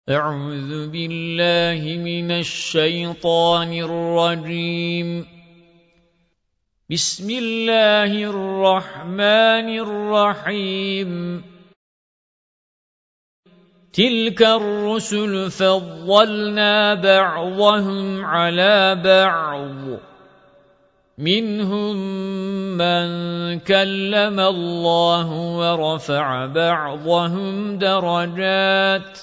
أعوذ بالله من الشيطان الرجيم. بسم الله الرحمن الرحيم. تلك الرسل فضلنا بعضهم على بعض، منهم من كلم الله ورفع بعضهم درجات،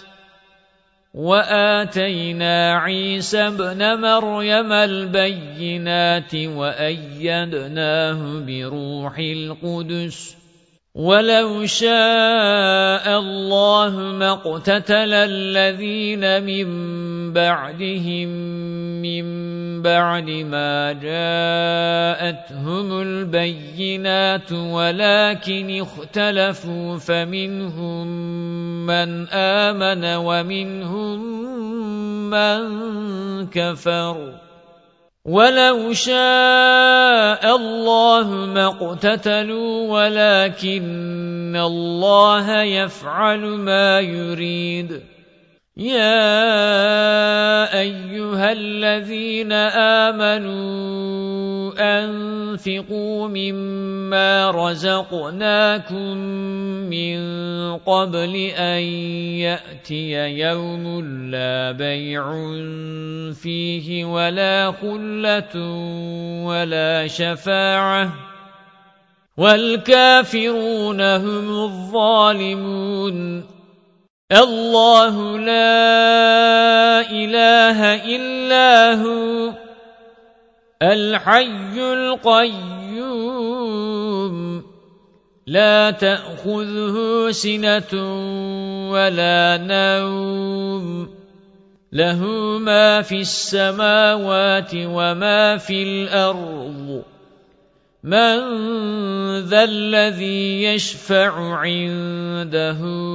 وآتينا عيسى ابن مريم البينات وأيدناه بروح القدس، ولو شاء الله ما اقتتل الذين من بعدهم من بعد ما جاءتهم البينات ولكن اختلفوا، فمنهم من آمن ومنهم من كفر. ولو شاء الله ما اقتتلوا ولكن الله يفعل ما يريد. يا أيها الذين آمنوا أنفقوا مما رزقناكم من قبل أن يأتي يوم لا بيع فيه ولا خلة ولا شفاعة، والكافرون هم الظالمون. الله لا إله إلا هو الحي القيوم، لا تأخذه سنة ولا نوم، له ما في السماوات وما في الأرض. من ذا الذي يشفع عنده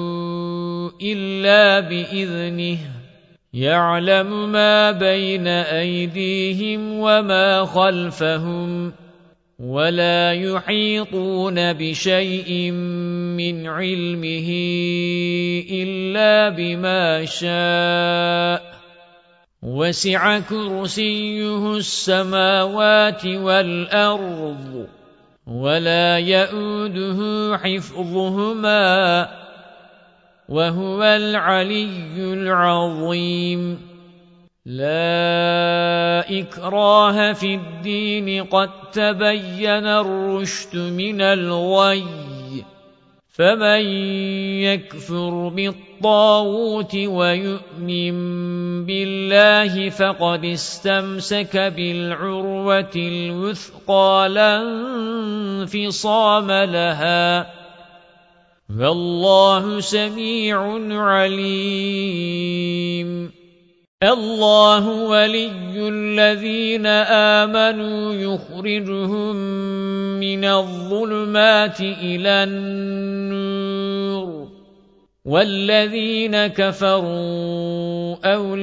إلا بإذنه، يعلم ما بين أيديهم وما خلفهم، ولا يحيطون بشيء من علمه إلا بما شاء، وسع كرسيه السماوات والأرض، ولا يؤوده حفظهما، وهو العلي العظيم. لا إكراه في الدين، قد تبين الرشد من الغي، فمن يكفر بالطاغوت ويؤمن بالله فقد استمسك بالعروة الوثقى لا انفصام لها، والله سميع عليم. الله ولي الذين آمنوا يخرجهم من الظلمات إلى النور، والذين كفروا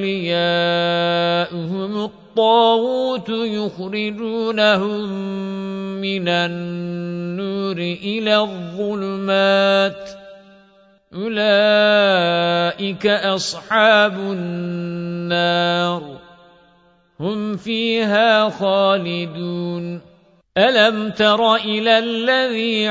أولياؤهم الطاغوت يخرجونهم من النور إلى الظلمات، أولئك أصحاب النار، هم فيها خالدون. ألم تر إلى الذي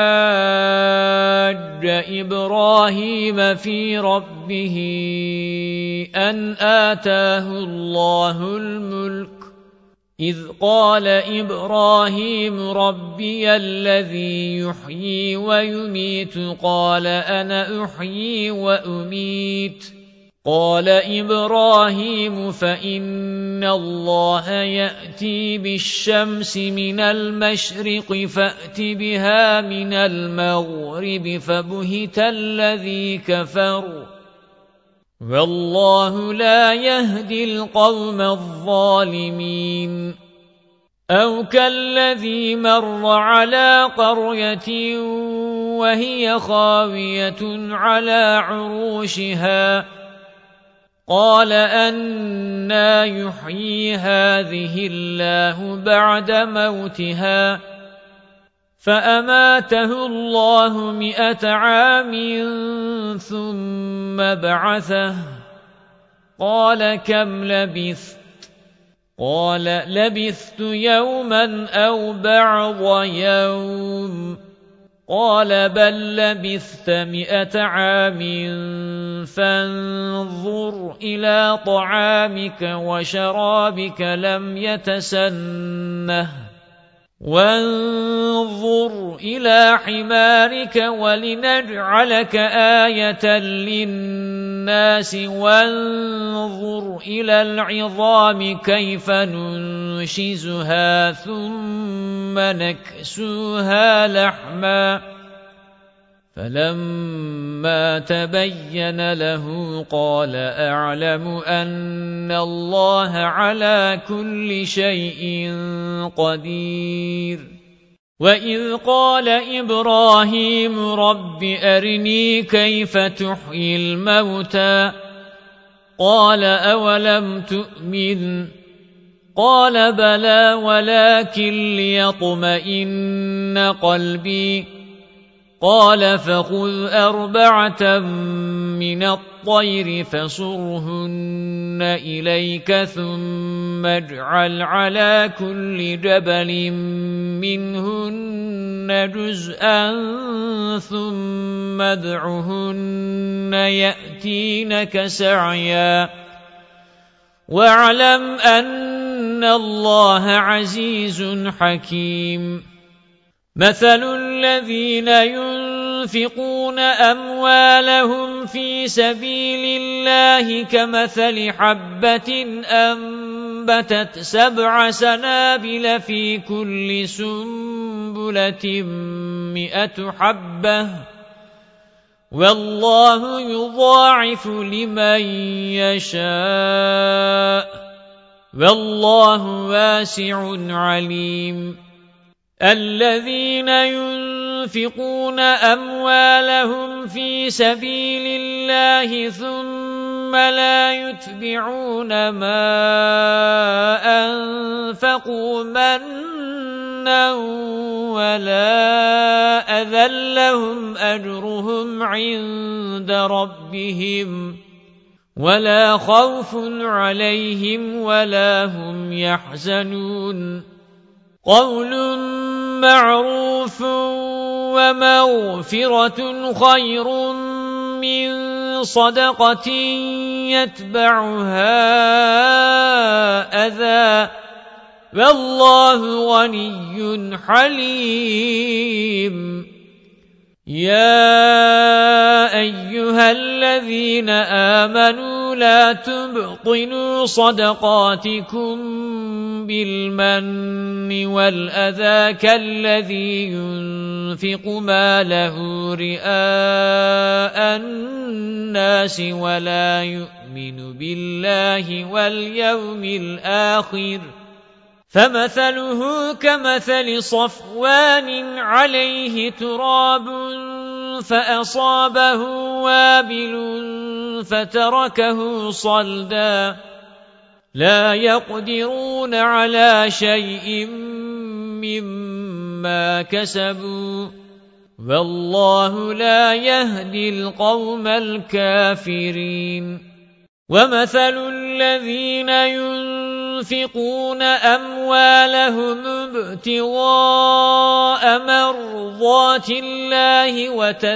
حاج إبراهيم في ربه أن آتاه الله الملك، إذ قال إبراهيم ربي الذي يحيي ويميت، قال أنا أحيي وأميت. قال إبراهيم فإن الله يأتي بالشمس من المشرق فأت بها من المغرب، فبهت الذي كفر، والله لا يهدي القوم الظالمين. أو كالذي مر على قرية وهي خاوية على عروشها، قال أنى يحيي هذه الله بعد موتها، فأماته الله 100 عام ثم بعثه قال كم لبثت؟ قال لبثت يوما أو بعض يوم. قال بل لبثت 100 عام فانظر إلى طعامك وشرابك لم يتسنه وانظر إلى حمارك ولنجعلك آية للناس وانظر إلى العظام كيف ننشزها ثم نكسوها لحما فلما تبين له قال أعلم أن الله على كل شيء قدير. وإذ قال إبراهيم رب أرني كيف تحيي الموتى قال أولم تؤمن قال بلى ولكن ليطمئن قلبي قال فخذ 4 من الطير فصرهن إليك ثم اجعل على كل جبل منهن جزءا ثم ادعهن يأتينك سعيا واعلم أن الله عزيز حكيم. مثل الذين ينفقون أموالهم في سبيل الله كمثل حبة أنبتت 7 سنابل في كل سنبلة 100 حبة والله يضاعف لمن يشاء والله واسع عليم. الذين ينفقون أموالهم في سبيل الله ثم لا يتبعون ما أنفقوا منا ولا أذى لهم أجرهم عند ربهم ولا خوف عليهم ولا هم يحزنون. قول معروف ومغفرة خير من صدقة يتبعها أذى والله غني حليم. يا أيها الذين آمنوا لا تبطلوا صدقاتكم بالمن والأذى كالذي ينفق ماله رئاء الناس ولا يؤمن بالله واليوم الآخر فمثله كمثل صفوان عليه تراب فأصابه وابل فتركه صلدا لا يقدرون على شيء مما كسبوا والله لا يهدي القوم الكافرين. ومثل الذين ينفقون أموالهم ابتغاء مرضات الله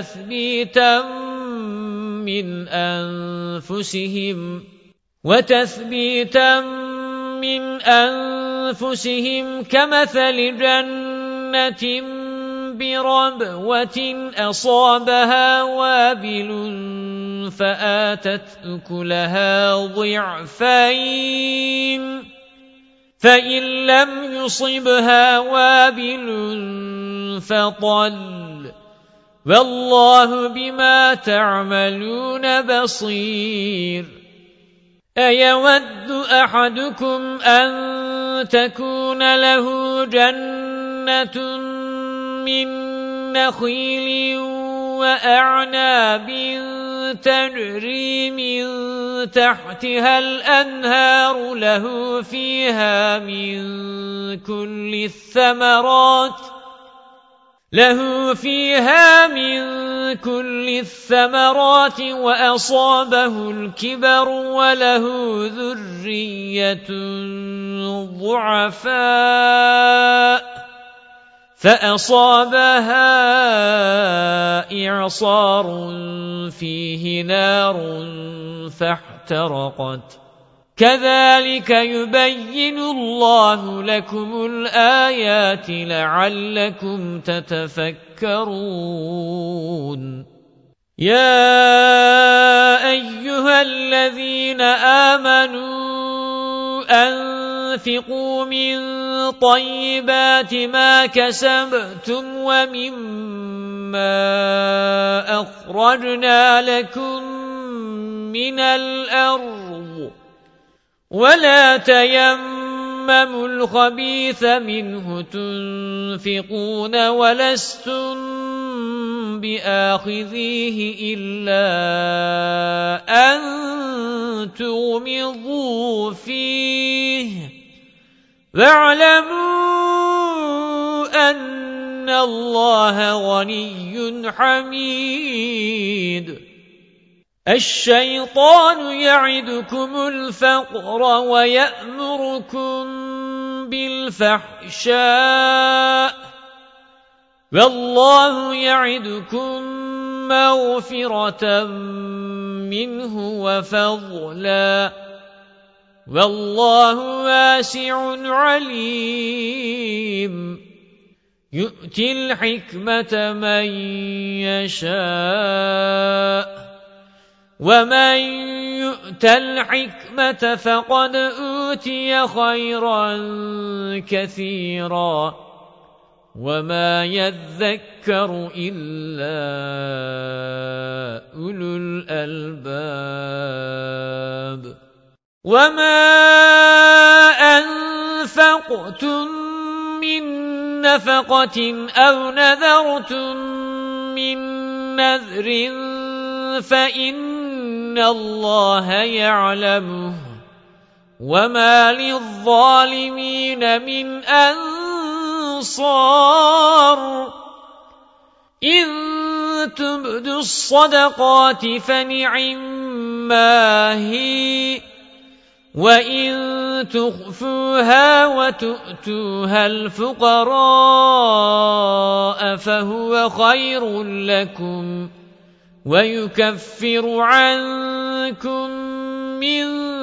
وتثبيتا من أنفسهم كمثل جنة بربوة أصابها وابل فآتت أكلها ضعفين فإن لم يصبها وابل فطل والله بما تعملون بصير. أيود أحدكم أن تكون له جنة من نخيل وأعناب تجري من تحتها الأنهار له فيها من كل الثمرات له فيها من كل الثمرات وأصابه الكبر وله ذرية ضعفاء فأصابها إعصار فيه نار فاحترقت كذلك يبين الله لكم الآيات لعلكم تتفكرون يا أيها الذين آمنوا أنفقوا من طيبات ما كسبتم ومما أخرجنا لكم من الأرض ولا تيمموا الخبيث منه تنفقون ولستم بآخذيه إلا أن تغمضوا فيه واعلموا أن الله غني حميد الشيطان يعدكم الفقر ويأمركم بالفحشاء والله يعدكم مغفرة منه وفضلا والله واسع عليم يؤتي الحكمة من يشاء ومن يؤت الحكمة فقد أوتي خيرا كثيرا وما يذكر إلا أولو الألباب وما أنفقتم من نفقة أو نذرتم من نذر فإن الله يعلمه وما للظالمين من أنصار إن تبدوا الصدقات فنعما هي وإن تخفوها وتؤتوها الفقراء فهو خير لكم ويكفر عنكم من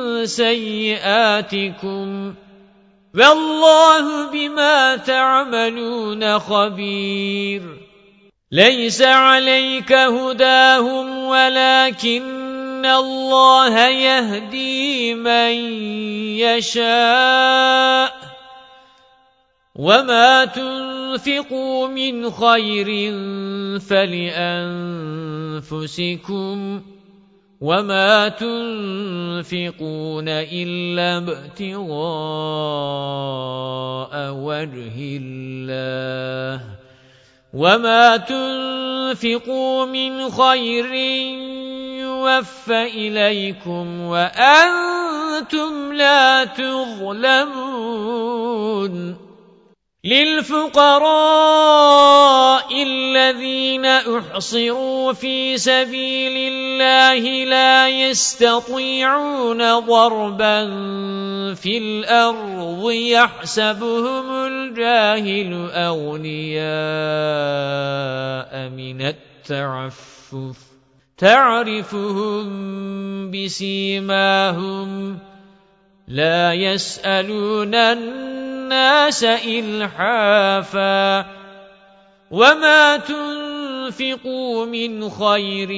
سيئاتكم والله بما تعملون خبير ليس عليك هداهم ولكن الله يهدي من يشاء وما تنفقوا من خير فلأنفسكم وما تنفقون إلا ابتغاء وجه الله وما تنفقوا من خير يوفى إليكم وأنتم لا تظلمون للفقراء الذين أحصروا في سبيل الله لا يستطيعون ضربا في الأرض يحسبهم الجاهل أغنياء من التعفف تعرفهم بسيماهم لا يسألون الناس إلحافا وما تنفقوا من خير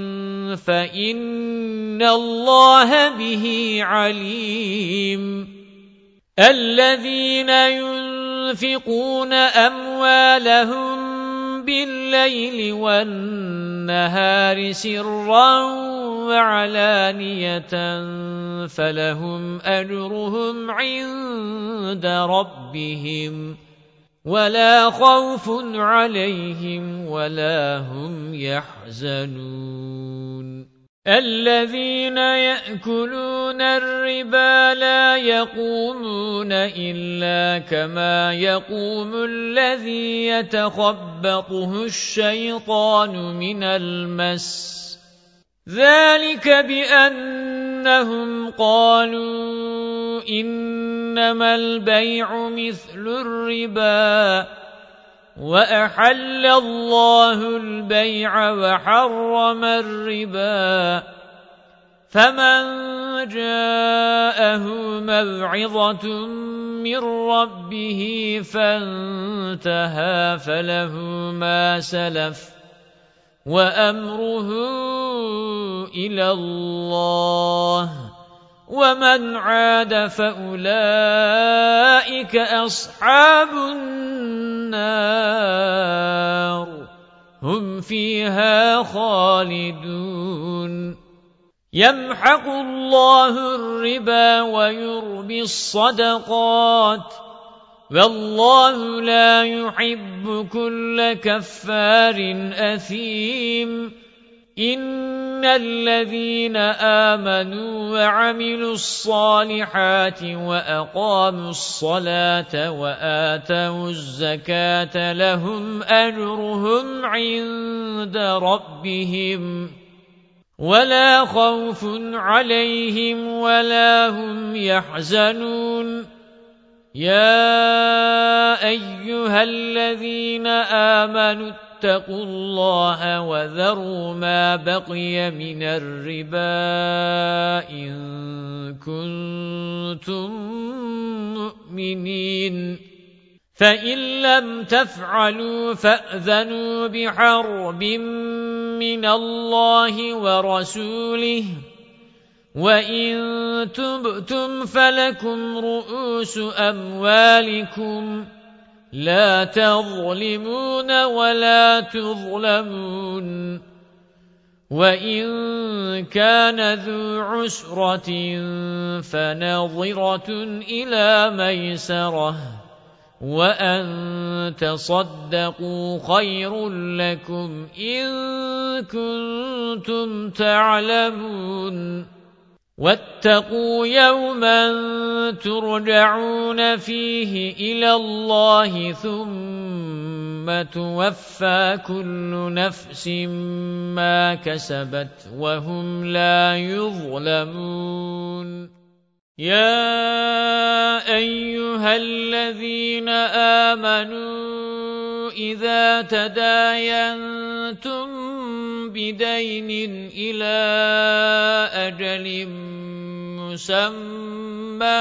فإن الله به عليم الذين ينفقون أموالهم بالليل والنهار سرا وعلانية فلهم أجرهم عند ربهم ولا خوف عليهم ولا هم يحزنون الذين يأكلون الربا لا يقومون إلا كما يقوم الذي يتخبطه الشيطان من المس ذلك بأنهم قالوا إنما البيع مثل الربا وأحل الله البيع وحرم الربا فمن جاءه موعظة من ربه فانتهى فله ما سلف وأمره إلى الله ومن عاد فأولئك أصحاب النار هم فيها خالدون يمحق الله الربا ويربي الصدقات والله لا يحب كل كفار أثيم إن الذين آمنوا وعملوا الصالحات وأقاموا الصلاة وآتوا الزكاة لهم أجرهم عند ربهم ولا خوف عليهم ولا هم يحزنون يا أيها الذين آمنوا اتقوا الله وذروا ما بقي من الربا إن كنتم مؤمنين فإن لم تفعلوا فأذنوا بحرب من الله ورسوله وَإِن تُبْتُمْ فَلَكُمْ رُءُوسُ أَمْوَالِكُمْ لَا تَظْلِمُونَ وَلَا تُظْلَمُونَ وَإِن كَانَ ذُو عُسْرَةٍ فَنَظِرَةٌ إِلَى مَيْسَرَةٍ وَأَن تَصَدَّقُوا خَيْرٌ لَّكُمْ إِن كُنتُمْ تَعْلَمُونَ وَاتَّقُوا يَوْمًا تُرْجَعُونَ فِيهِ إِلَى اللَّهِ ثُمَّ تُوَفَّى كُلُّ نَفْسٍ مَا كَسَبَتْ وَهُمْ لَا يُظْلَمُونَ يَا أَيُّهَا الَّذِينَ آمَنُوا إِذَا تَدَايَنتُم بِدَيْنٍ إِلَى أَجَلٍ مُّسَمًّى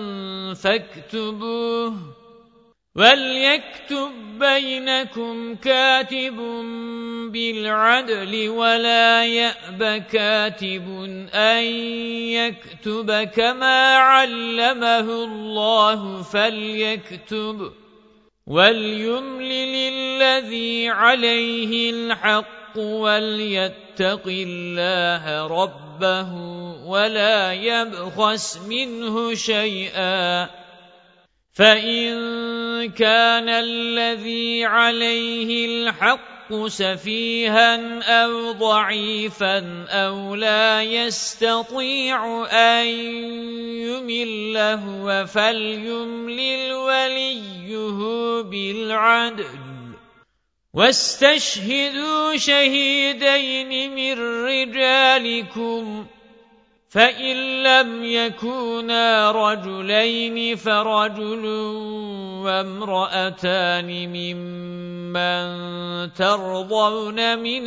فاكتبوه وَلْيَكْتُب بَّيْنَكُمْ كَاتِبٌ بِالْعَدْلِ وَلَا يَأْبَ كَاتِبٌ أَن يَكْتُبَ كَمَا عَلَّمَهُ اللَّهُ فَلْيَكْتُبْ وَلْيُمْلِلِ الَّذِي عَلَيْهِ الْحَقُّ وَلْيَتَّقِ اللَّهَ رَبَّهُ وَلَا يَبْخَسْ مِنْهُ شَيْئًا فَإِن كَانَ الَّذِي عَلَيْهِ الْحَقُّ سَفِيهًا أَوْ ضَعِيفًا أَوْ لَا يَسْتَطِيعُ أَن يُمِلَّ هُوَ فَلْيُمْلِلْ وَلِيُّهُ بِالْعَدْلِ وَاسْتَشْهِدُوا شَهِيدَيْنِ مِن رِّجَالِكُمْ فَإِن لَّمْ يَكُونَا رَجُلَيْنِ فَرَجُلٌ وَامْرَأَتَانِ مِمَّن تَرْضَوْنَ مِنَ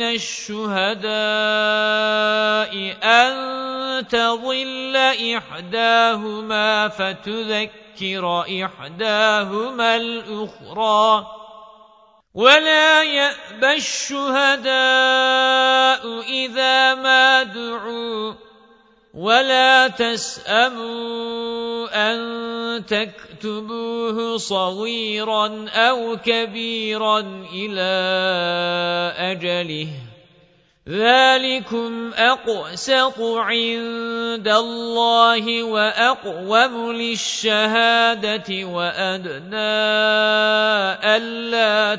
الشُّهَدَاءِ أَن تَضِلَّ إِحْدَاهُمَا فَتُذَكِّرَ إِحْدَاهُمَا الْأُخْرَى وَلَا يَأْبَ الشُّهَدَاءُ إِذَا مَا دُعُوا وَلَا تَسْأَمُوا أَن تَكْتُبُوهُ صَغِيرًا أَوْ كَبِيرًا إِلَى أَجَلِهِ ذَلِكُمْ أَقْسَطُ عِندَ اللَّهِ وَأَقْوَمُ لِلشَّهَادَةِ وَأَدْنَىٰ أَلَّا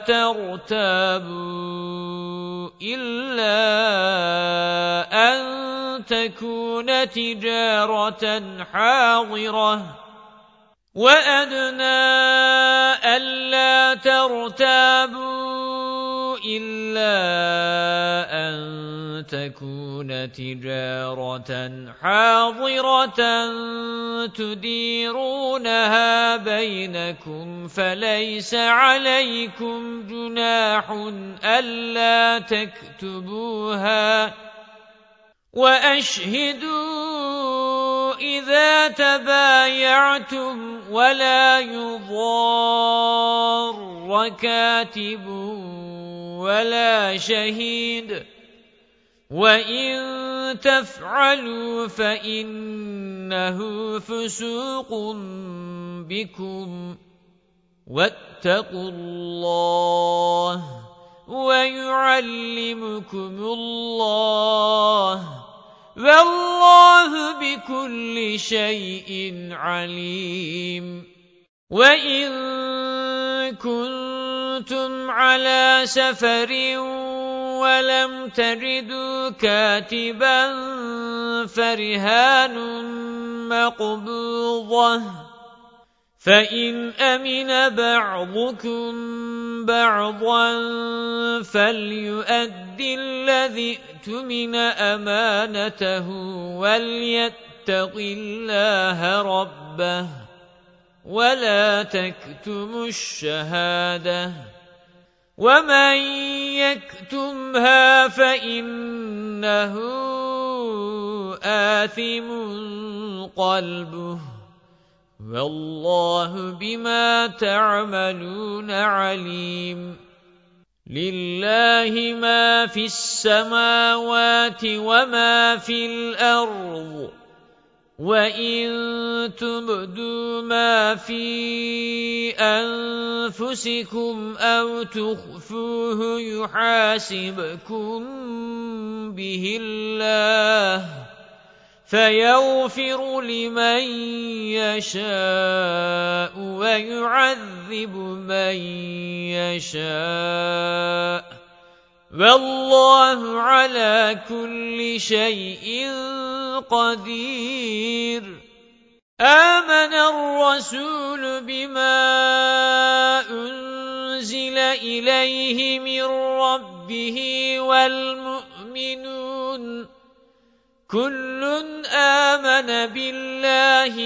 تَرْتَابُوا إِلَّا أَن تَكُونَ تِجَارَةً حَاضِرَةً وَأَدْنَىٰ أَلَّا تَرْتَابُوا إِلَّا أَن تَكُونَ تِجَارَةً حَاضِرَةً تُدِيرُونَهَا بَيْنَكُمْ فَلَيْسَ عَلَيْكُمْ جُنَاحٌ أَلَّا تَكْتُبُوهَا وَأَشْهِدُوا إِذَا تَبَايَعْتُمْ وَلَا يُضَارَّ كَاتِبٌ وَلَا شَهِيدٌ وَإِن تَفْعَلُوا فَإِنَّهُ فُسُوقٌ بِكُمْ وَاتَّقُوا اللَّهَ وَيُعَلِّمُكُمُ اللَّهُ وَاللَّهُ بِكُلِّ شَيْءٍ عَلِيمٌ وَإِن كُنتُمْ عَلَى سَفَرٍ وَلَمْ تَجِدُوا كَاتِبًا فَرِهَانٌ مَّقْبُوضَةٌ فَإِنْ أَمِنَ بَعْضُكُمْ بَعْضًا فَلْيُؤَدِّ الَّذِي اؤْتُمِنَ أَمَانَتَهُ وَلْيَتَّقِ اللَّهَ رَبَّهُ وَلَا تَكْتُمُوا الشَّهَادَةَ وَمَن يَكْتُمْهَا فَإِنَّهُ آثِمٌ قَلْبُهُ وَاللَّهُ بِمَا تَعْمَلُونَ عَلِيمٌ لِلَّهِ مَا فِي السَّمَاوَاتِ وَمَا فِي الْأَرْضِ وَإِن تُبْدُوا مَا فِي أَنفُسِكُمْ أَوْ تُخْفُوهُ يُحَاسِبْكُم بِهِ اللَّهُ فَيَغْفِرُ لِمَن يَشَاءُ وَيُعَذِّبُ مَن يَشَاءُ وَاللَّهُ عَلَى كُلِّ شَيْءٍ قَدِيرٌ آمَنَ الرَّسُولُ بِمَا أُنزِلَ إِلَيْهِ مِن رَّبِّهِ وَالْمُؤْمِنُونَ كُلٌّ آمَنَ بِاللَّهِ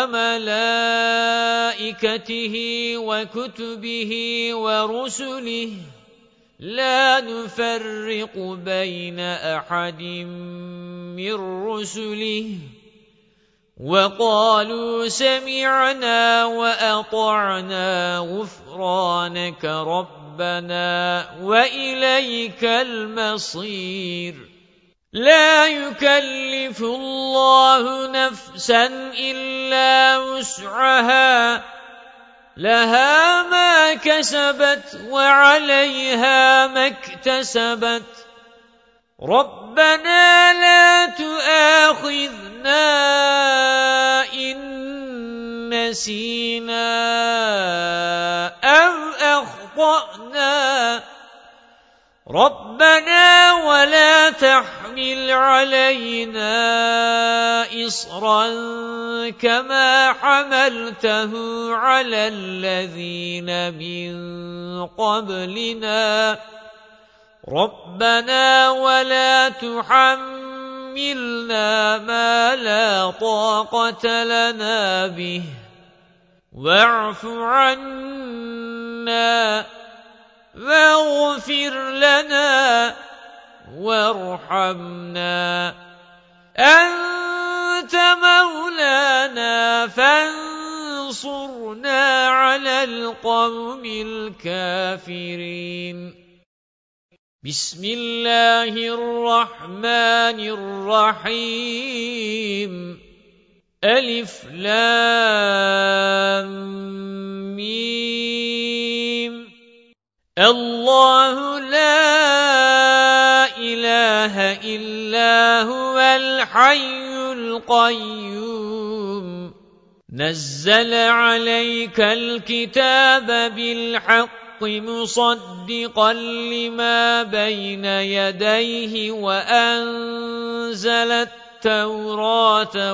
وَمَلَائِكَتِهِ وَكُتُبِهِ وَرُسُلِهِ لَا نُفَرِّقُ بَيْنَ أَحَدٍ مِّن رُّسُلِهِ وَقَالُوا سَمِعْنَا وَأَطَعْنَا غُفْرَانَكَ رَبَّنَا وَإِلَيْكَ الْمَصِيرُ لَا يُكَلِّفُ اللَّهُ نَفْسًا إِلَّا وُسْعَهَا لَهَا مَا كَسَبَتْ وَعَلَيْهَا مَا اكْتَسَبَتْ رَبَّنَا لَا تُؤَاخِذْنَا إِن نَّسِينَا أَوْ أَخْطَأْنَا رَبَّنَا وَلَا تَحْمِلْ عَلَيْنَا إِصْرًا كَمَا حَمَلْتَهُ عَلَى الَّذِينَ مِن قَبْلِنَا رَبَّنَا وَلَا تُحَمِّلْنَا مَا لَا طَاقَةَ لَنَا بِهِ وَاعْفُ عَنَّا وَاغْفِرْ لَنَا وَارْحَمْنَا أَنْتَ مَوْلَانَا فَانصُرْنَا عَلَى الْقَوْمِ الْكَافِرِينَ بسم الله الرحمن الرحيم ألف لام ميم الله لا إله الحي القيوم نزل عليك الكتاب بالحق مصدقا لما بين يديه وأنزل التوراة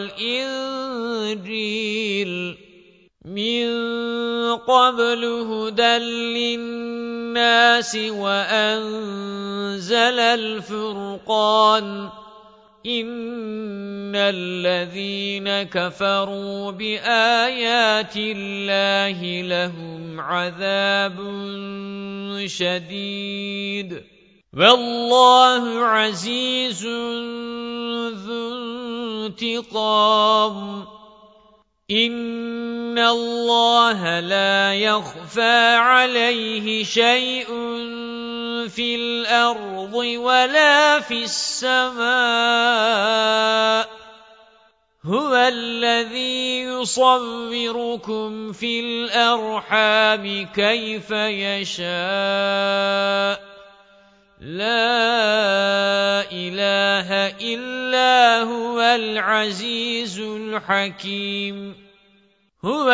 والإنجيل من قبل هدى للناس وأنزل الفرقان إن الذين كفروا بآيات الله لهم عذاب شديد والله عزيز ذو انتقام إن الله لا يخفى عليه شيء في الأرض ولا في السماء هو الذي يصوركم في الأرحام كيف يشاء لا إله إلا هو العزيز الحكيم هو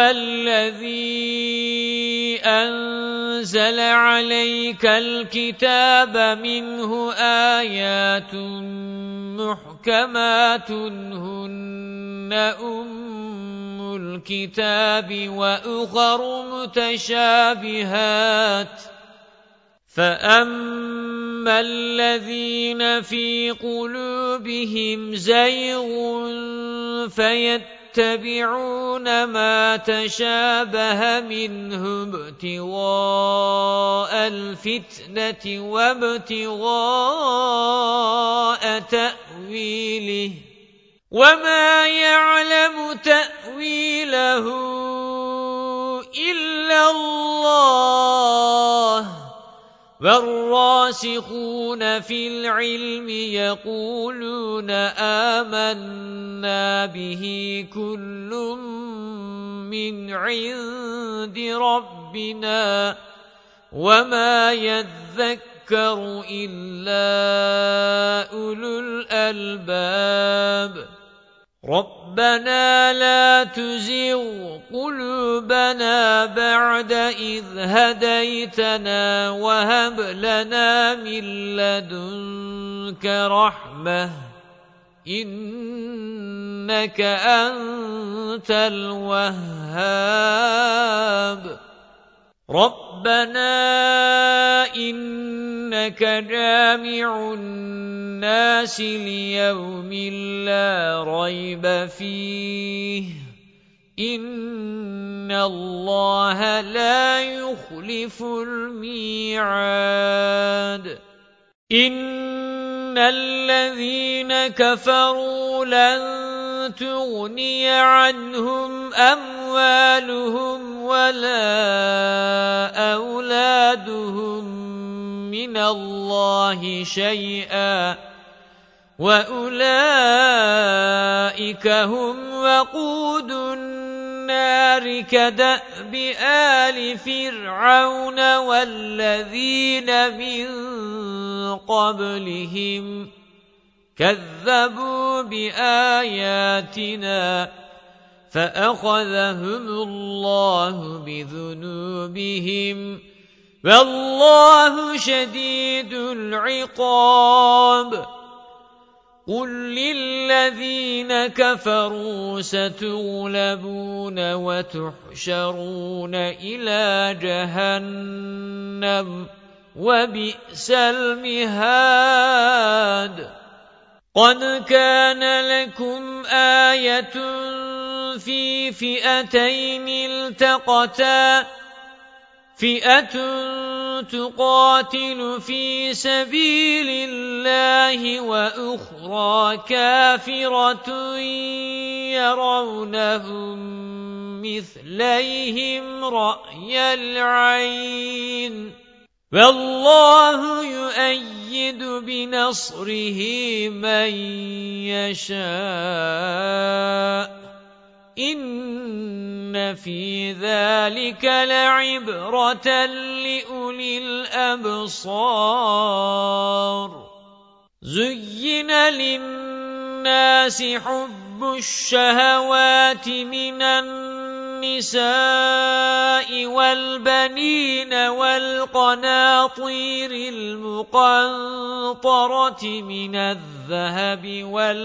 الذي أنزل عليك الكتاب منه آيات محكمات هن أم الكتاب وأخر متشابهات فأما الذين في قلوبهم زيغ فيتبعون ما تشابه منه ابتغاء الفتنة وابتغاء تأويله وما يعلم تأويله إلا الله والراسخون في العلم يقولون آمنا به كل من عند ربنا وما يذكر إلا أولو الألباب ربنا لا تزغ قلوبنا بعد إذ هديتنا وهب لنا من لدنك رحمة إنك أنت الوهاب ربنا إنك جامع الناس ليوم لا ريب فيه إن الله لا يخلف الميعاد إن الذين كفروا لن تغني عنهم أموالهم ولا أولادهم من الله شيئا وأولئك هم وقود النار كدأب آل فرعون والذين من قبلهم كذبوا بآياتنا فأخذهم الله بذنوبهم والله شديد العقاب قل للذين كفروا ستغلبون وتحشرون إلى جهنم وبئس المهاد قد كان لكم آية في فئتين التقتا فئة تقاتل في سبيل الله وأخرى كافرة يرونهم مثليهم رأي العين والله يؤيد بنصره من يشاء إن في ذلك لعبرة لأولي الأبصار زين للناس الناس حب الشهوات من النساء والبنين والقناطير المقنطرة من الذهب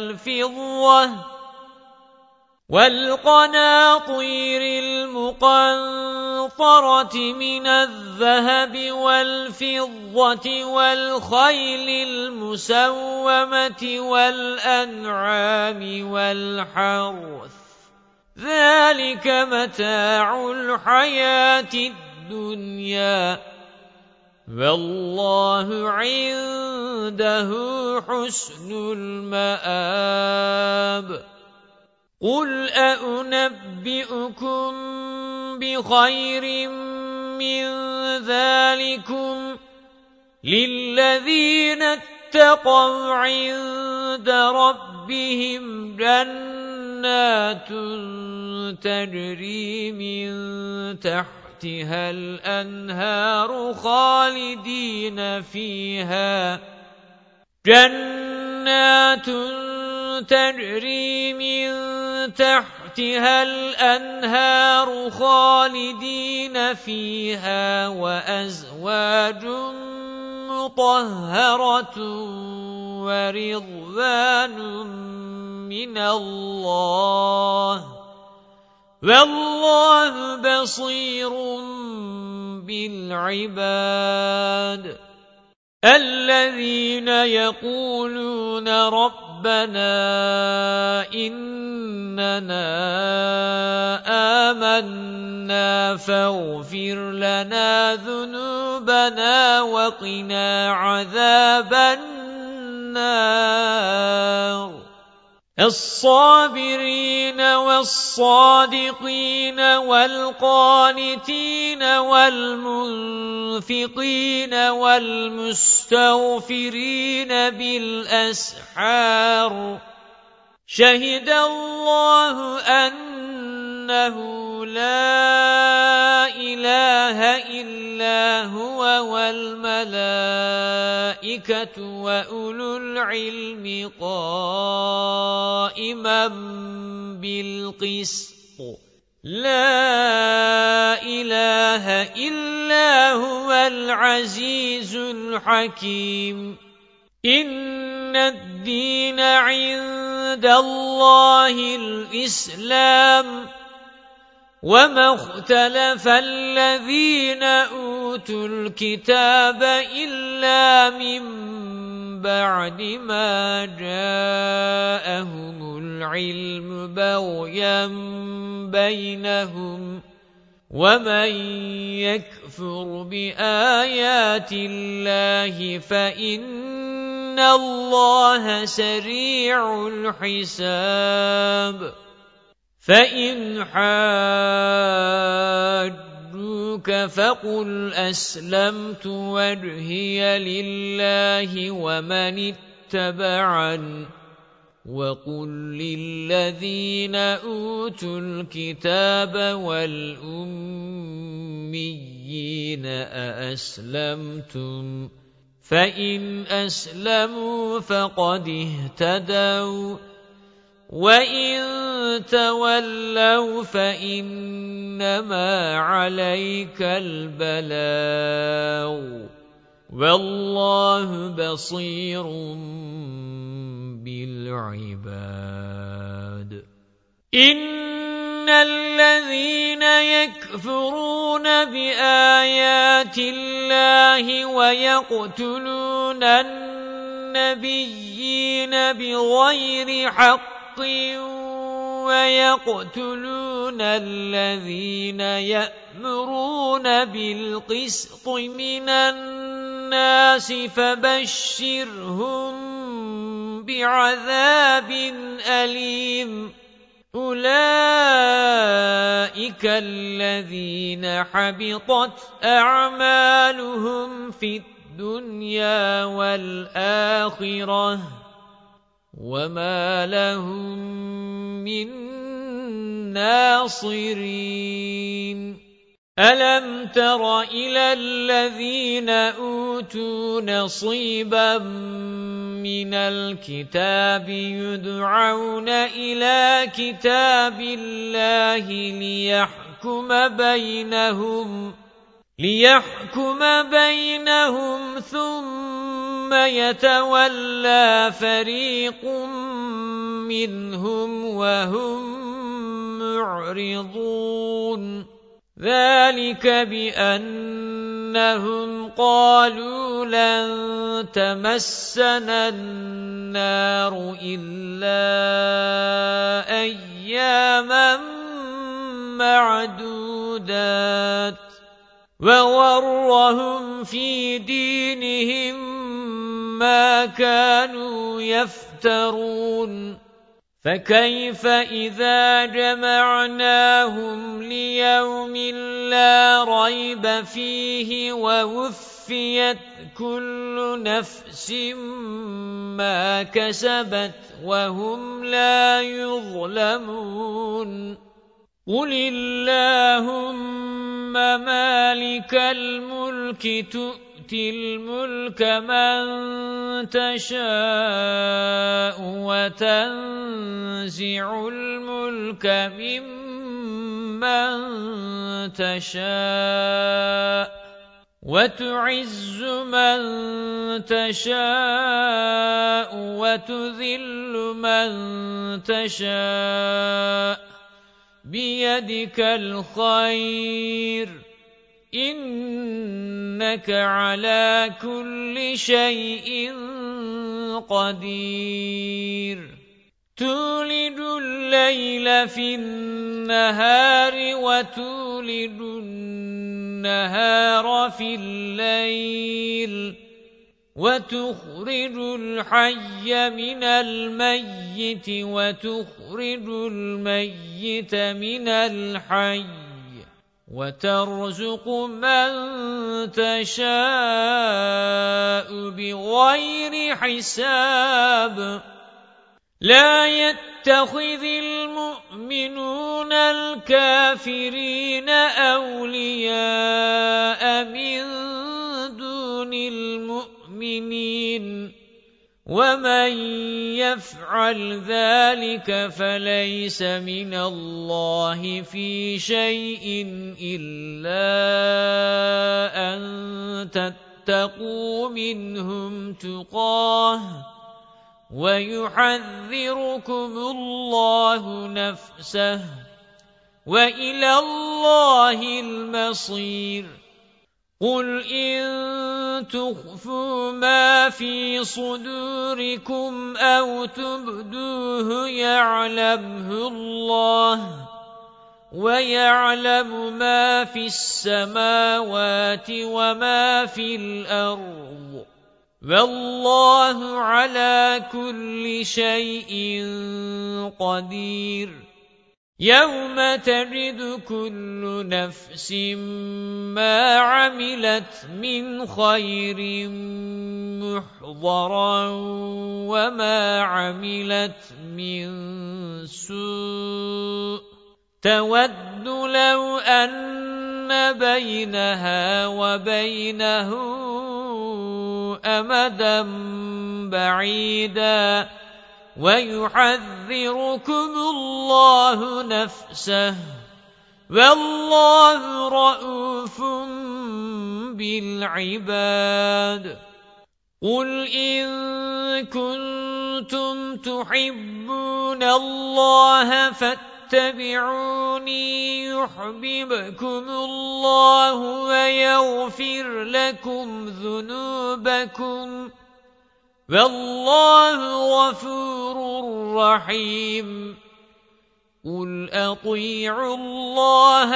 والفضة والخيل المسومة والأنعام والحرث ذلك متاع الحياة الدنيا والله عنده حسن المآب قل أنبئكم بخير من ذلكم للذين اتقوا عند ربهم جنات تجري من تحتها الأنهار خالدين فيها وأزواج مطهرة ورضوان من الله والله بصير بالعباد الذين يقولون ربنا إننا آمنا فاغفر لنا ذنوبنا وقنا عذاب النار الصابرين والصادقين والقانتين والمنفقين والمستغفرين بالأسحار شهد الله أنه لا إله إلا هو والملائكة وأولو العلم قائما بالقسط لا إله إلا هو العزيز الحكيم إن الدين عند الله الإسلام وما اختلف الذين أوتوا الكتاب إلا من بعد ما جاءهم العلم بغيا بينهم ومن يكفر بآيات الله فإن الله سريع الحساب فإن حاجوك فقل أسلمت وجهي لله ومن اتبعني وقل للذين أوتوا الكتاب والأميين أأسلمتم فإن أسلموا فقد اهتدوا وَإِن تَوَلَّوْا فَإِنَّمَا عَلَيْكَ الْبَلَاغُ وَاللَّهُ بَصِيرٌ بِالْعِبَادِ إِنَّ الَّذِينَ يَكْفُرُونَ بِآيَاتِ اللَّهِ وَيَقْتُلُونَ النَّبِيِّينَ بِغَيْرِ حَقٍّ ويقتلون الذين يأمرون بالقسط من الناس فبشرهم بعذاب أليم أولئك الذين حبطت أعمالهم في الدنيا والآخرة وما لهم من ناصرين ألم تر إلى الذين أوتوا أوتوا نصيبا من الكتاب يدعون إلى كتاب الله ليحكم بينهم ثم يتولى فريق منهم وهم معرضون ذلك بأنهم قالوا لن تمسنا النار إلا أياما معدودات وغرهم في دينهم ما كانوا يفترون فكيف إذا جمعناهم ليوم لا ريب فيه ووفيت كل نفس ما كسبت وهم لا يظلمون قل اللهم مالك الملك تؤتي الملك من تشاء وتنزع الملك ممن تشاء وتعز من تشاء وتذل من تشاء بيدك الخير إنك على كل شيء قدير تولد الليل في النهار وتولد النهار في الليل وتخرج الحي من الميت وتخرج الميت من الحي وترزق من تشاء بغير حساب لا يتخذ المؤمنون الكافرين أولياء من دون المؤمنين ومن يفعل ذلك فليس من الله في شيء إلا أن تتقوا منهم تقاه ويحذركم الله نفسه وإلى الله المصير قل إن تخفوا ما في صدوركم أو تبدوه يعلمه الله ويعلم ما في السماوات وما في الأرض والله على كل شيء قدير يوم تجد كل نفس ما عملت من خير محضرا وما عملت من سوء تود لو أن بينها وبينه أمدا بعيدا ويحذركم الله نفسه والله رءوف بالعباد قل إن كنتم تحبون الله فاتبعوني يحببكم الله ويغفر لكم ذنوبكم والله غفور رحيم قل أطيعوا الله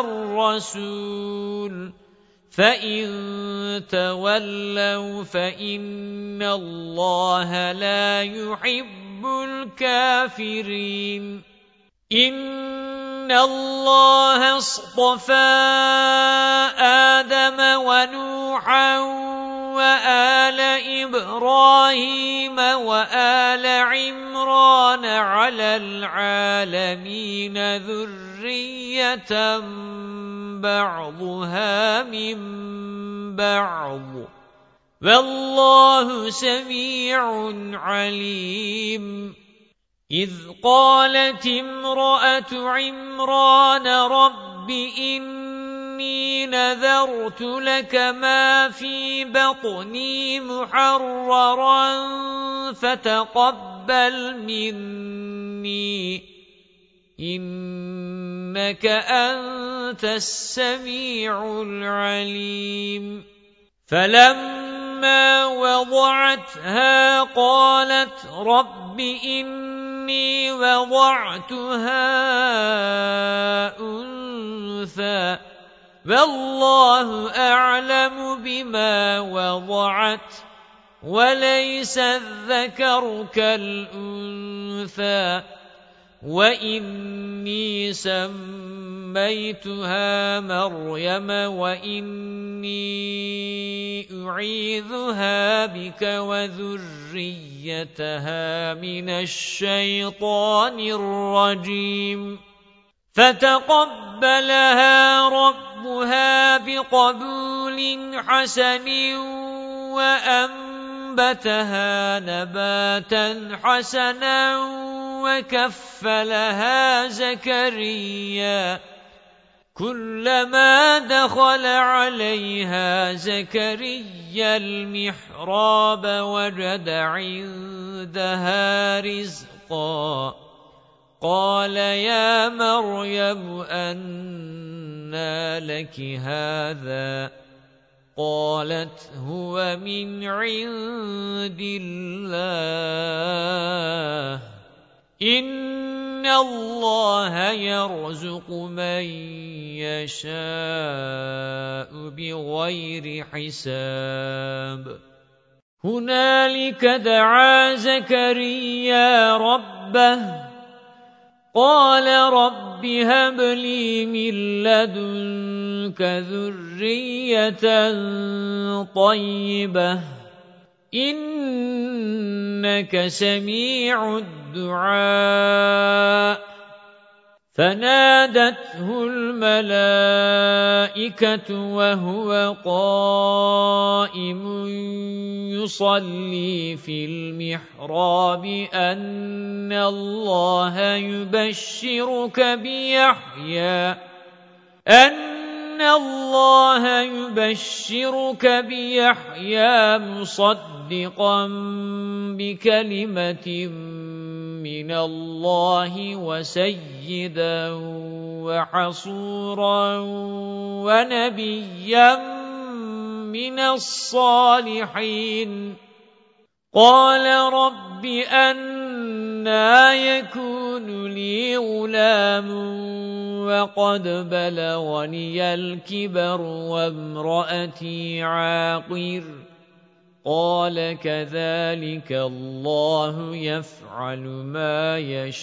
والرسول فإن تولوا فإن الله لا يحب الكافرين إن الله اصطفى آدم ونوحا وآل إبراهيم وآل عمران على العالمين ذرية بعضها من بعض والله سميع عليم إذ قالت امرأة عمران رب إني نذرت لك ما في بطني محررا فتقبل مني إنك أنت السميع العليم فلما وضعتها قالت رب إني وضعتها أنثى والله أعلم بما وضعت وليس الذكر كالأنثى وإني سميتها مريم وإني أعيذها بك وذريتها من الشيطان الرجيم فتقبلها ربها بقبول حسن وأنبتها نباتا حسنا وكفلها زكريا كلما دخل عليها زكريا المحراب وجد عندها رزقا قال يا مريم أنى لك هذا قالت هو من عند الله إن الله يرزق من يشاء بغير حساب هنالك دعا زكريا ربه قال رب هب لي من لدنك ذرية طيبة إنك سميع الدعاء فنادته الملائكة وهو قائم يصلي في المحراب أن الله يبشرك بيحيى مصدقا بكلمة من الله وسيدا وحصورا ونبيا من الصالحين قال رب أنى يكون لي غلام وقد بلغني الكبر وامرأتي عاقر قال كذلك الله يفعل ما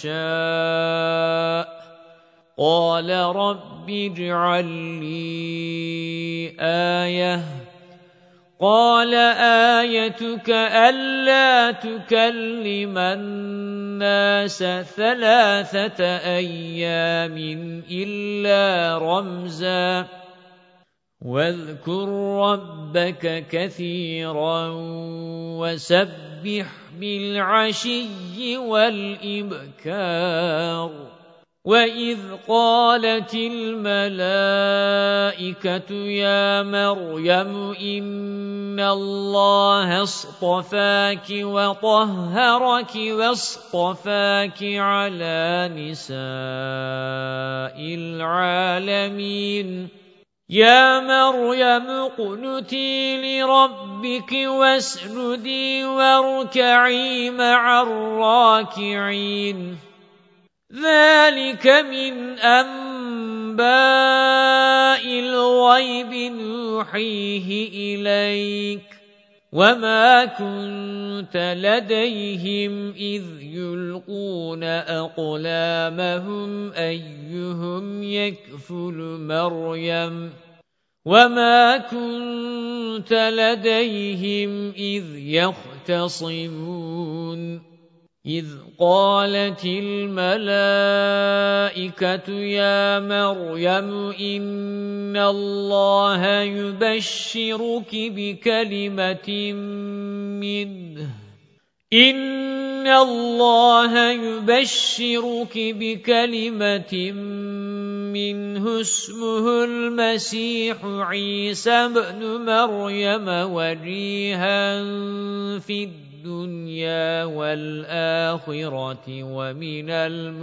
يشاء قال رب اجعل لي آية قال آيتك ألا تكلم الناس 3 أيام إلا رمزا واذكر ربك كثيرا وسبح بالعشي والإبكار وإذ قالت الملائكة يا مريم إن الله اصطفاك وطهرك واصطفاك على نساء العالمين يا مريم اقنتي لربك واسجدي واركعي مع الراكعين ذلك من أنباء الغيب نوحيه إليك وما كنت لديهم إذ يلقون أقلامهم أيهم يكفل مريم وما كنت لديهم إذ يختصمون إذ قالت الملائكة يا مريم إن الله يبشرك بكلمة منه اسمه المسيح عيسى ابن مريم وجيها في الدنيا والآخرة ومن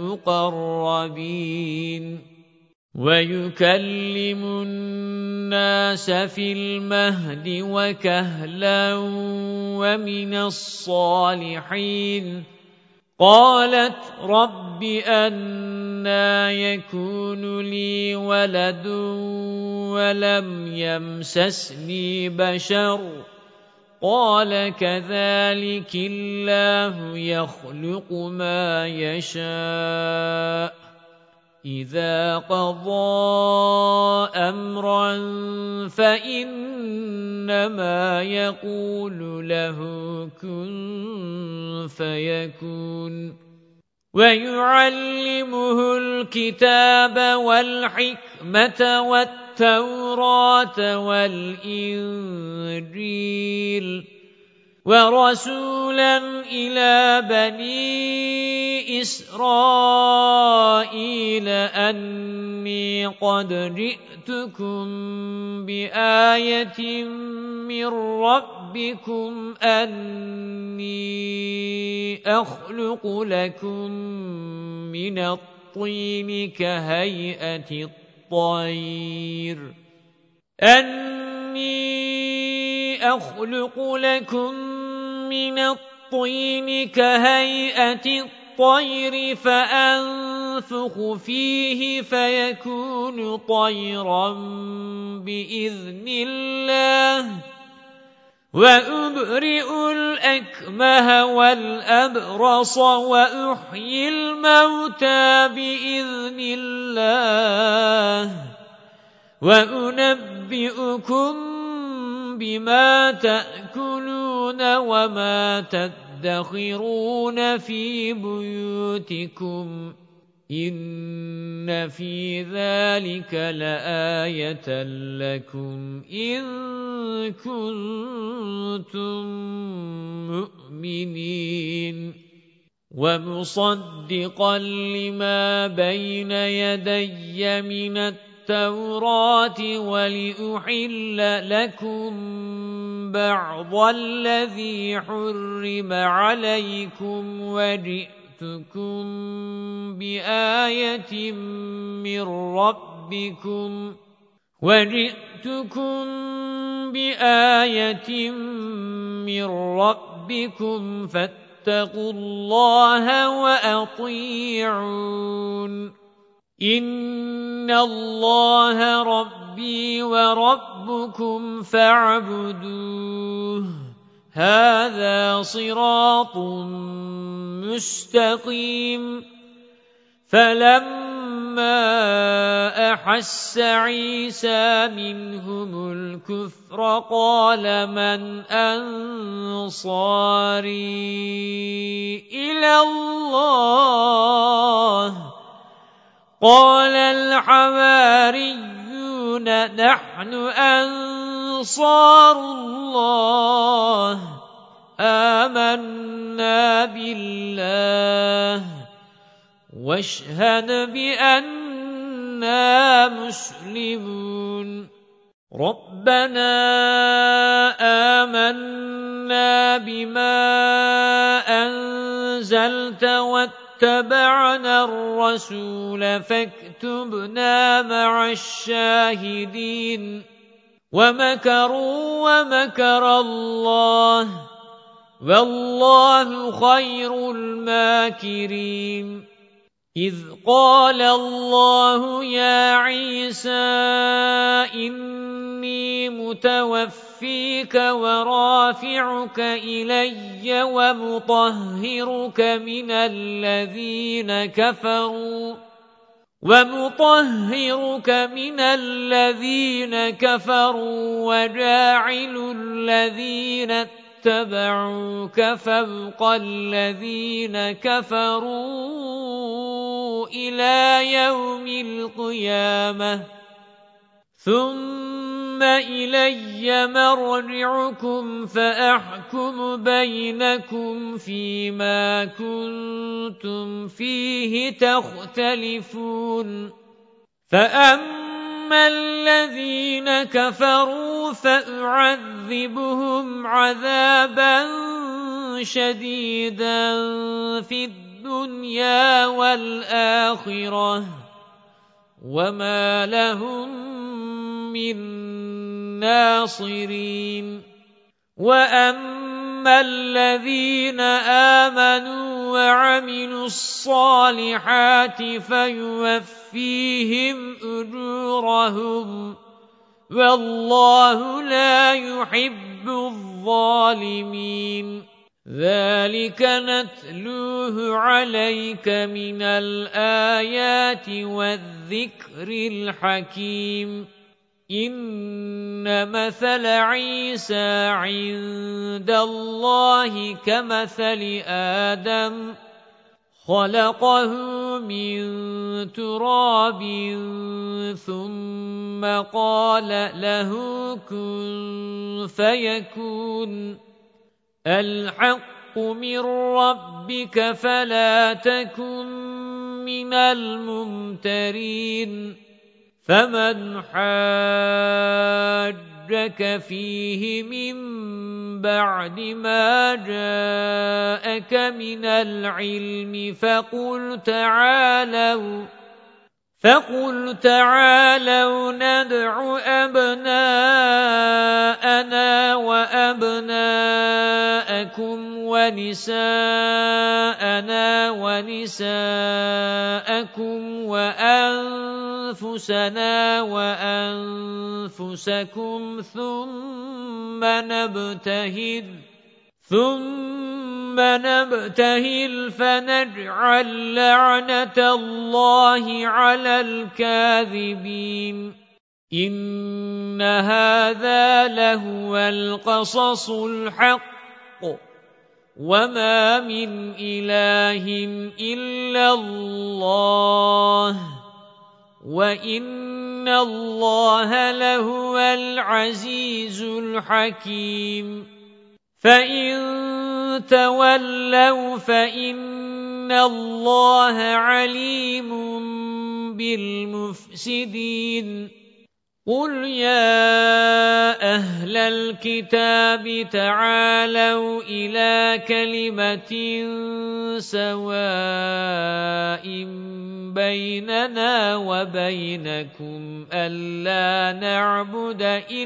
المقربين ويكلم الناس في المهد وكهلا ومن الصالحين قالت رب أنى يكون لي ولد ولم يمسسني بشر قال كذلك الله يخلق ما يشاء إذا قضى أمرا فإنما يقول له كن فيكون ويعلمه الكتاب والحكمة والتوراة والإنجيل ورسولا إلى بني إسرائيل أني قد جئتكم بآية من ربكم أني أخلق لكم من الطين كهيئة الطير فأنفخ فيه فيكون طيرا بإذن الله وأبرئ الأكمه والأبرص وأحيي الموتى بإذن الله وأنبئكم بما تأكلون وما تدخرون في بيوتكم إن في ذلك لآية لكم إن كنتم مؤمنين ومصدقا لما بين يدي من التوراة ولأحل لكم بعض الذي حرم عليكم وجئتكم بآية من ربكم فاتقوا الله وأطيعون إن الله ربي وربكم فاعبدوه هذا صراط مستقيم فلما أحس عيسى منهم الكفر قال من أنصاري إلى الله قال الحواريون نحن أنصار الله آمنا بالله واشهد بأننا مسلمون ربنا آمنا بما أنزلت واتبعنا الرسول فاكتبنا مع الشاهدين ومكروا ومكر الله والله خير الماكرين إذ قال الله يا عيسى إني متوفيك ورافعك إلي ومطهرك من الذين كفروا وجاعل الذين اتبعوك فوق الذين كفروا إلى يوم القيامة ثم إلي مرجعكم فأحكم بينكم فيما كنتم فيه تختلفون فأما الذين كفروا فأعذبهم عذابا شديدا في الدنيا والآخرة وما لهم من ناصرين وأما الذين آمنوا وعملوا الصالحات فيوفيهم أجورهم والله لا يحب الظالمين ذلك نتلوه عليك من الآيات والذكر الحكيم إن مثل عيسى عند الله كمثل آدم خلقه من تراب ثم قال له كن فيكون الحق من ربك فلا تكن من الممترين فمن حاجك فيه من بعد ما جاءك من العلم فقل تعالوا ندع أبناءنا وأبناءكم ونساءنا ونساءكم وأنفسنا وأنفسكم ثم نبتهل فنجعل لعنة الله على الكاذبين إن هذا لهو القصص الحق وما من إله إلا الله وإن الله لهو العزيز الحكيم فإن تولوا فإن الله عليم بالمفسدين قل يا أهل الكتاب تعالوا إلى كلمة سواء بيننا وبينكم ألا نعبد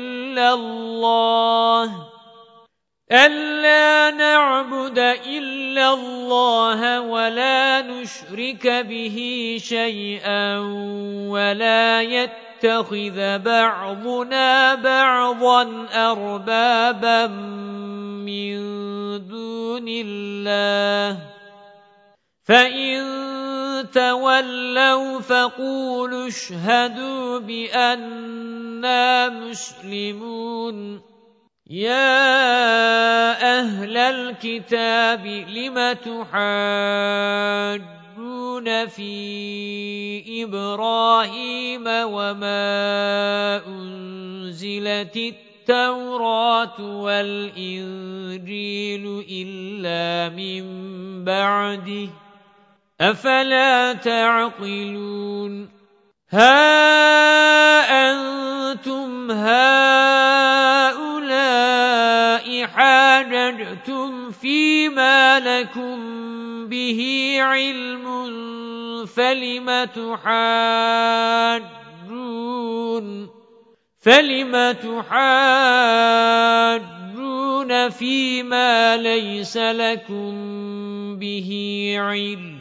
إلا الله ولا نشرك به شيئا ولا يتخذ بعضنا بعضا أربابا من دون الله فإن تولوا فقولوا اشهدوا بأننا مسلمون يا أهل الكتاب لم تحاجون في إبراهيم وما أنزلت التوراة والإنجيل إلا من بعده أفلا تعقلون ها أنتم هؤلاء حاججتم فيما لكم به علم فلم تحاجون فيما ليس لكم به علم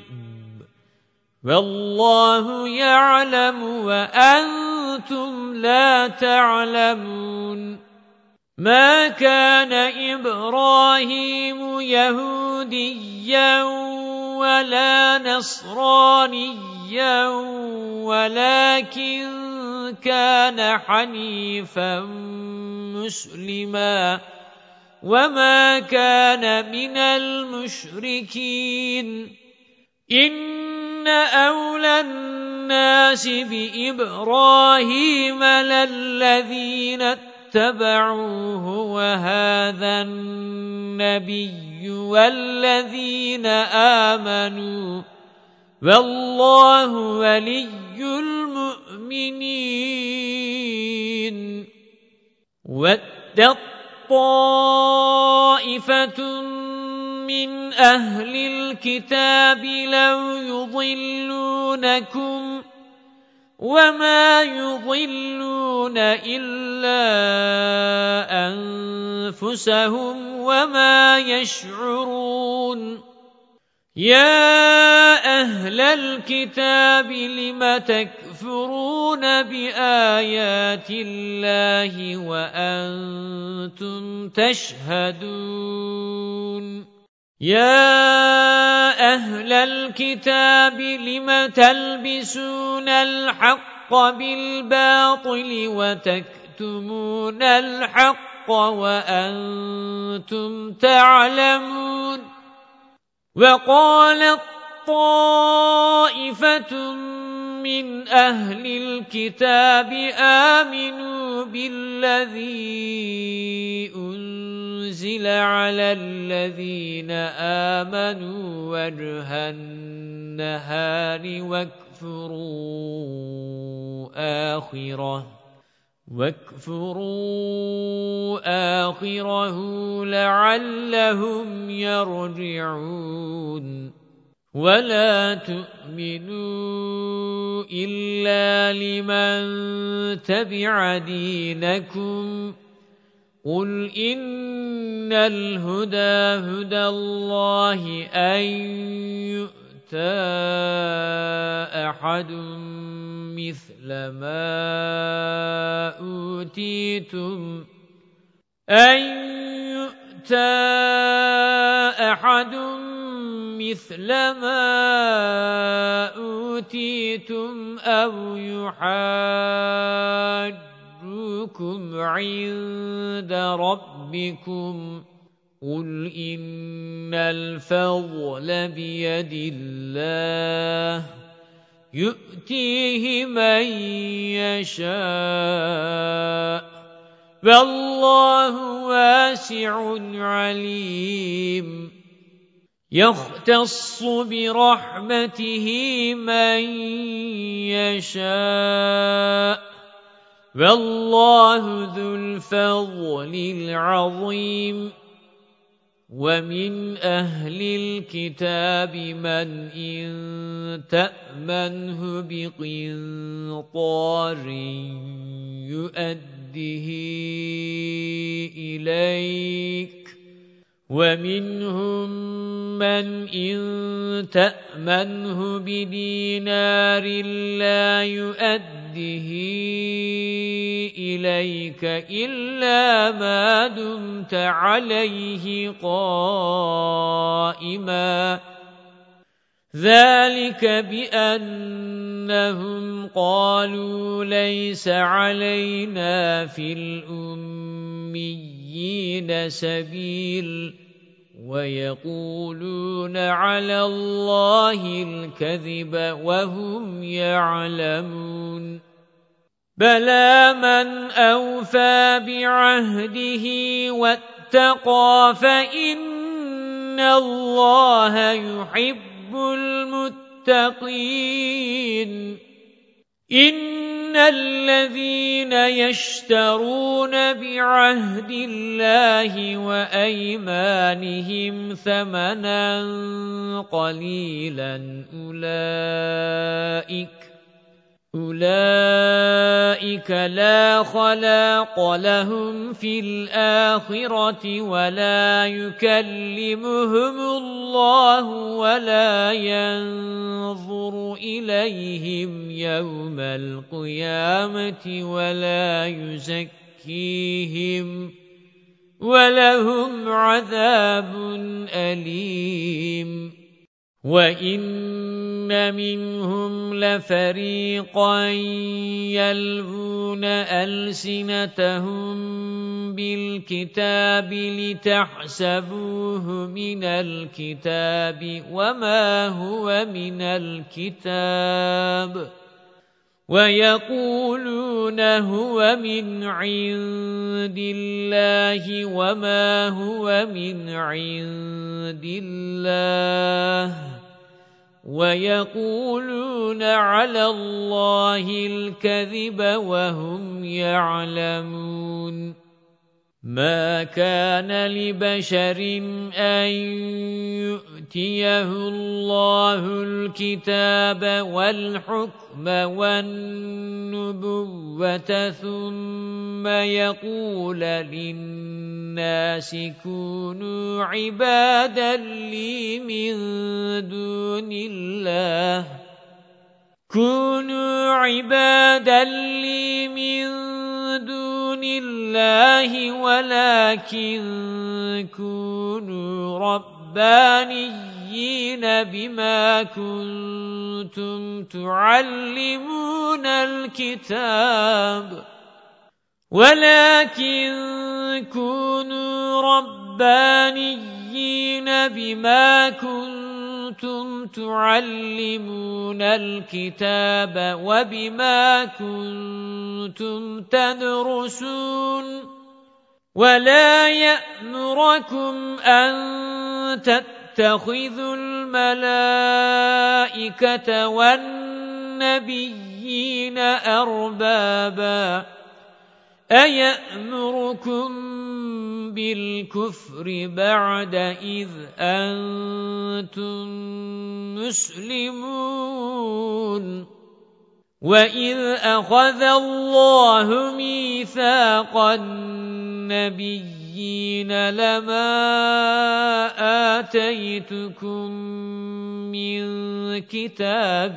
والله يعلم وأنتم لا تعلمون ما كان إبراهيم يهوديا ولا نصرانيا ولكن كان حنيفا مسلما وما كان من المشركين إن أولى الناس بإبراهيم للذين اتبعوه وهذا النبي والذين آمنوا والله ولي المؤمنين وَدَّت طَّائِفَةٌ من أهل الكتاب لو يضلونكم وما يضلون إلا أنفسهم وما يشعرون يا أهل الكتاب لم تكفرون بآيات الله وأنتم تشهدون يا أهل الكتاب لم تلبسون الحق بالباطل وتكتمون الحق وأنتم تعلمون وقالت طائفة من أهل الكتاب آمنوا بالذي أنزل على الذين آمنوا وجه النهار واكفروا آخره لعلهم يرجعون ولا تؤمنوا إلا لمن تبع دينكم قل إن الهدى هدى الله أن يؤتى أحد مثل ما أوتيتم أو يحاجوكم عند ربكم قل إن الفضل بيد الله يؤتيه من يشاء والله واسع عليم يختص برحمته من يشاء والله ذو الفضل العظيم ومن أهل الكتاب من إن تأمنه بقنطار يؤده إليك ومنهم من إن تأمنه بدينار لا يؤده إليك إلا ما دمت عليه قائما ذلك بأنهم قالوا ليس علينا في الأميين سبيل ويقولون على الله الكذب وهم يعلمون بلى من أوفى بعهده واتقى فإن الله يحب المتقين إن الذين يشترون بعهد الله وأيمانهم ثمنا قليلا أولئك لا خلاق لهم في الآخرة ولا يكلمهم الله ولا ينظر إليهم يوم القيامة ولا يزكيهم ولهم عذاب أليم وَإِنَّ مِنْهُمْ لَفَرِيقًا يَلْوُونَ أَلْسِنَتَهُم بِالْكِتَابِ لِتَحْسَبُوهُ مِنَ الْكِتَابِ وَمَا هُوَ مِنَ الْكِتَابِ وَيَقُولُونَ هُوَ مِنْ عِندِ اللَّهِ وَمَا هُوَ مِنْ عِندِ اللَّهِ وَيَقُولُونَ عَلَى اللَّهِ الْكَذِبَ وَهُمْ يَعْلَمُونَ مَا كَانَ لِبَشَرٍ أَن يُؤْتِيَهُ اللَّهُ الْكِتَابَ وَالْحُكْمَ وَالنُّبُوَّةَ ثُمَّ يَقُولَ لِلنَّاسِ كُونُوا عِبَادًا لِّي مِن دُونِ اللَّهِ وَلَكِن كُونُوا رَبَّانِيِّينَ بِمَا كُنتُمْ تعلمون الكتاب وَبِمَا كُنتُمْ تَدْرُسُونَ وَلَا يَأْمُرَكُمْ أَن تَتَّخِذُوا الْمَلَائِكَةَ وَالنَّبِيِّينَ أَرْبَابًا أَيَأْمُرُكُم بِالْكُفْرِ بَعْدَ إِذْ أَنْتُمْ مُسْلِمُونَ وَإِذْ أَخَذَ اللَّهُ مِيثَاقَ النَّبِيِّينَ لَمَا آتَيْتُكُم مِّن كِتَابٍ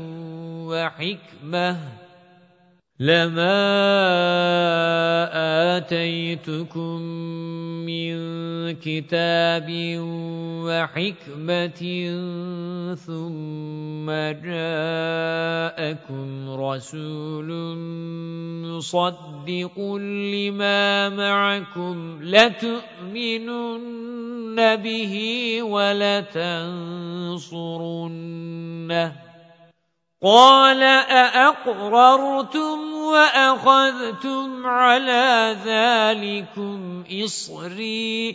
وَحِكْمَةٍ ثُمَّ جَاءَكُمْ رَسُولٌ مُصَدِّقٌ لِّمَا مَعَكُمْ لَتُؤْمِنُنَّ بِهِ وَلَتَنصُرُنَّهُ قَالَ أَأَقْرَرْتُمْ وَأَخَذْتُمْ عَلَى ذَلِكُمْ إِصْرِي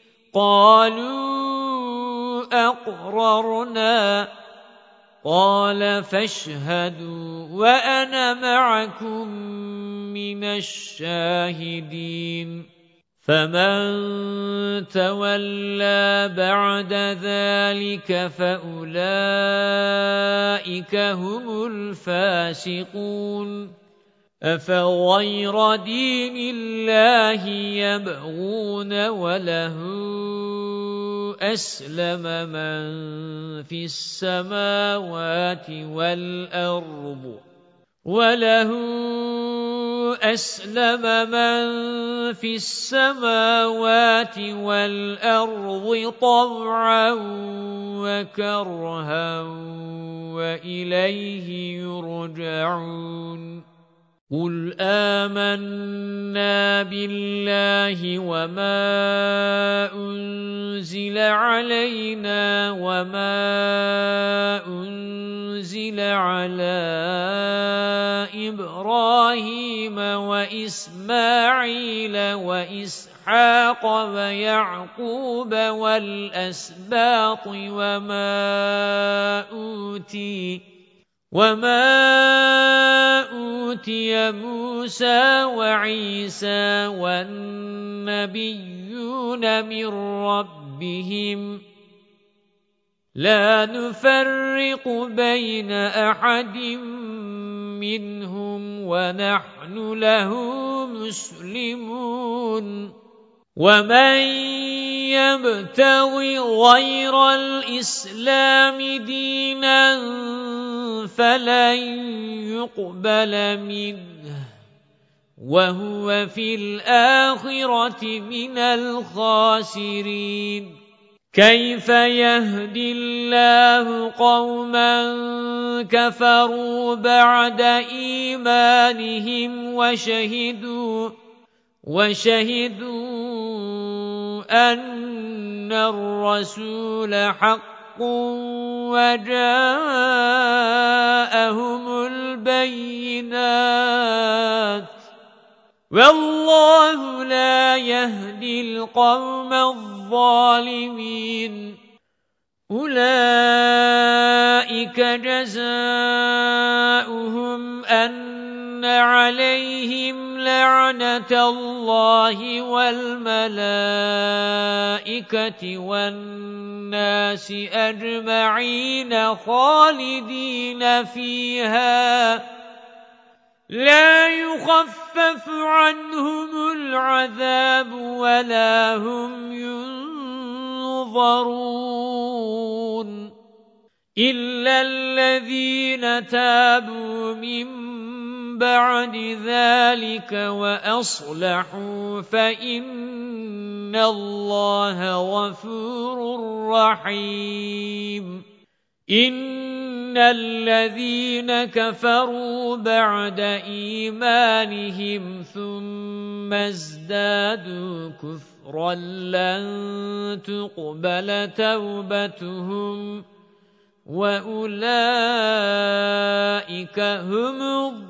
قَالُوا أَقْرَرْنَا قَالَ فَاشْهَدُوا وَأَنَا مَعَكُمْ مِنَ الشَّاهِدِينَ فَمَن تَوَلَّى بَعْدَ ذَلِكَ فَأُولَئِكَ هُمُ الْفَاسِقُونَ أَفَغَيْرَ دِينِ اللَّهِ يَبْغُونَ وَلَهُ أَسْلَمَ مَن فِي السَّمَاوَاتِ وَالْأَرْضِ طَوْعًا وَكَرْهًا وَإِلَيْهِ يُرْجَعُونَ قُلْ آمَنَّا بِاللَّهِ وَمَا أُنْزِلَ عَلَيْنَا وَمَا أُنْزِلَ عَلَى إِبْرَاهِيمَ وَإِسْمَاعِيلَ وَإِسْحَاقَ وَيَعْقُوبَ وَالْأَسْبَاطِ وَمَا أُوتِيَ مُوسَى وَعِيسَى وَالنَّبِيُّونَ مِن رَّبِّهِمْ لَا نُفَرِّقُ بَيْنَ أَحَدٍ مِّنْهُمْ وَنَحْنُ لَهُ مُسْلِمُونَ وَمَن يَبْتَغِ غَيْرَ الْإِسْلَامِ دِينًا فَلَن يُقْبَلَ مِنْهُ وَهُوَ فِي الْآخِرَةِ مِنَ الْخَاسِرِينَ كيف يهدي الله قوما كفروا بعد إيمانهم وشهدوا أن الرسول حق وجاءهم البينات والله لا يهدي القوم الظالمين أولئك جزاؤهم أن عليهم لعنة الله والملائكة والناس أجمعين خالدين فيها لا يخفف عنهم العذاب ولا هم ينظرون إلا الذين تابوا من بعد ذلك وأصلحوا فإن الله غفور رحيم إن الذين كفروا بعد إيمانهم ثم ازدادوا كفرا لن تقبل توبتهم وأولئك هم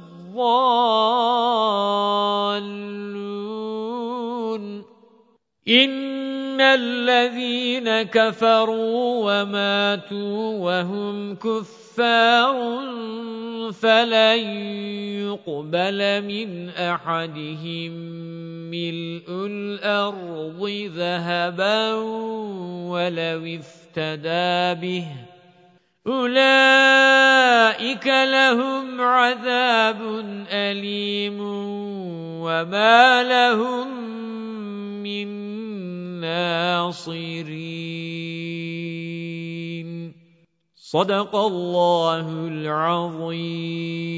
الضالون إن الذين كفروا وماتوا وهم كفار فلن يقبل من أحدهم ملء الأرض ذهبا ولو افتدى به أولئك لهم عذاب أليم وما لهم من ناصرين صدق الله العظيم